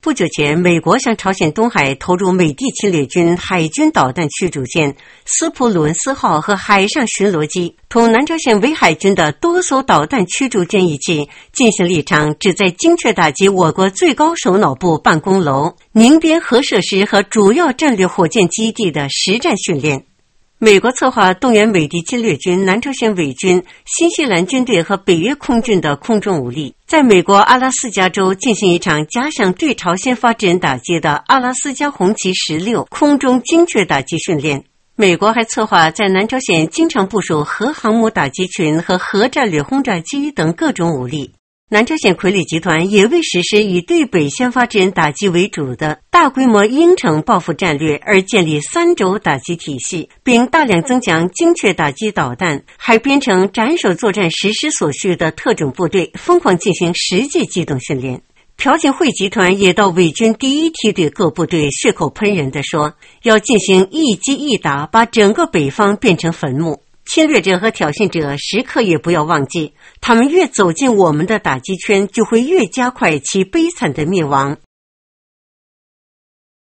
不久前，美国向朝鲜东海投入美帝侵略军海军导弹驱逐舰斯普鲁恩斯号和海上巡逻机，同南朝鲜围海军的多艘导弹驱逐舰一起进行了一场旨在精确打击我国最高首脑部办公楼、宁边核设施和主要战略火箭基地的实战训练。美国策划动员美帝侵略军、南朝鲜伪军、新西兰军队和北约空军的空中武力，在美国阿拉斯加州进行一场加强对朝鲜发制人打击的阿拉斯加红旗16空中精确打击训练。美国还策划在南朝鲜经常部署核航母打击群和核战略轰炸机等各种武力。南朝鲜傀儡集团也为实施以对北先发制人打击为主的大规模鹰城报复战略而建立3轴打击体系，并大量增强精确打击导弹，还编成斩首作战实施所需的特种部队，疯狂进行实际机动训练。朴槿惠集团也到伪军第1梯队各部队血口喷人地说，要进行一击一打，把整个北方变成坟墓。侵略者和挑衅者时刻也不要忘记，他们越走进我们的打击圈，就会越加快其悲惨的灭亡。